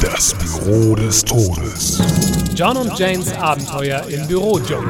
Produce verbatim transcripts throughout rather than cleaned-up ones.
Das Büro des Todes. John und Janes Abenteuer im Bürodschungel.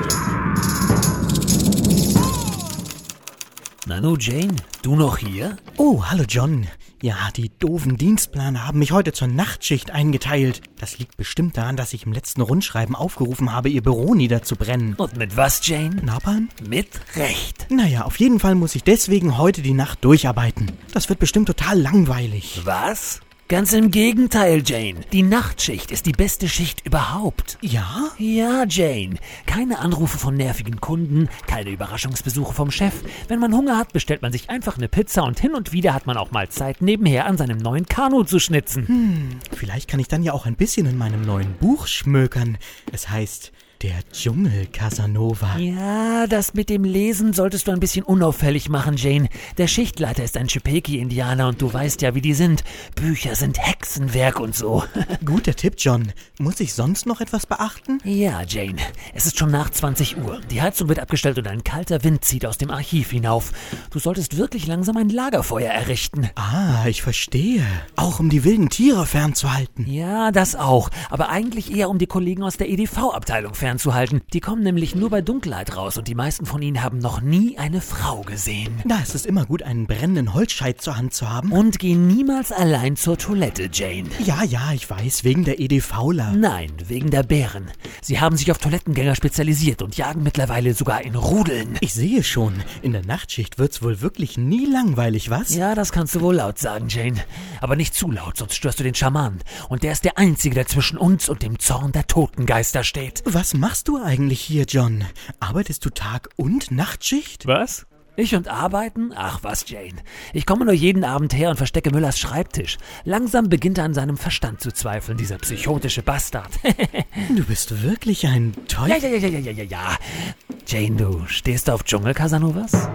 Nanu, Jane, du noch hier? Oh, hallo John. Ja, die doofen Dienstplaner haben mich heute zur Nachtschicht eingeteilt. Das liegt bestimmt daran, dass ich im letzten Rundschreiben aufgerufen habe, ihr Büro niederzubrennen. Und mit was, Jane? Knabbern? Mit Recht. Naja, auf jeden Fall muss ich deswegen heute die Nacht durcharbeiten. Das wird bestimmt total langweilig. Was? Ganz im Gegenteil, Jane. Die Nachtschicht ist die beste Schicht überhaupt. Ja? Ja, Jane. Keine Anrufe von nervigen Kunden, keine Überraschungsbesuche vom Chef. Wenn man Hunger hat, bestellt man sich einfach eine Pizza und hin und wieder hat man auch mal Zeit, nebenher an seinem neuen Kanu zu schnitzen. Hm, vielleicht kann ich dann ja auch ein bisschen in meinem neuen Buch schmökern. Es heißt Der Dschungel Casanova. Ja, das mit dem Lesen solltest du ein bisschen unauffällig machen, Jane. Der Schichtleiter ist ein Chipeki-Indianer und du weißt ja, wie die sind. Bücher sind Hexenwerk und so. Guter Tipp, John. Muss ich sonst noch etwas beachten? Ja, Jane. Es ist schon nach zwanzig Uhr. Die Heizung wird abgestellt und ein kalter Wind zieht aus dem Archiv hinauf. Du solltest wirklich langsam ein Lagerfeuer errichten. Ah, ich verstehe. Auch um die wilden Tiere fernzuhalten. Ja, das auch. Aber eigentlich eher um die Kollegen aus der E D V-Abteilung fernzuhalten. fernzuhalten. Die kommen nämlich nur bei Dunkelheit raus und die meisten von ihnen haben noch nie eine Frau gesehen. Da ist es immer gut, einen brennenden Holzscheit zur Hand zu haben. Und geh niemals allein zur Toilette, Jane. Ja, ja, ich weiß, wegen der EDVler. Nein, wegen der Bären. Sie haben sich auf Toilettengänger spezialisiert und jagen mittlerweile sogar in Rudeln. Ich sehe schon, in der Nachtschicht wird's wohl wirklich nie langweilig, was? Ja, das kannst du wohl laut sagen, Jane. Aber nicht zu laut, sonst störst du den Schamanen. Und der ist der Einzige, der zwischen uns und dem Zorn der Totengeister steht. Was machst du eigentlich hier, John? Arbeitest du Tag- und Nachtschicht? Was? Ich und arbeiten? Ach was, Jane. Ich komme nur jeden Abend her und verstecke Müllers Schreibtisch. Langsam beginnt er an seinem Verstand zu zweifeln, dieser psychotische Bastard. Du bist wirklich ein toll... Ja, ja, ja, ja, ja, ja, ja. Jane, du stehst auf Dschungel Casanovas?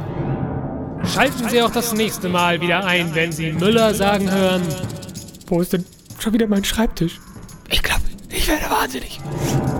Schalten Sie auch das nächste Mal wieder ein, wenn Sie Müller sagen hören: Wo ist denn schon wieder mein Schreibtisch? Ich glaube, ich werde wahnsinnig.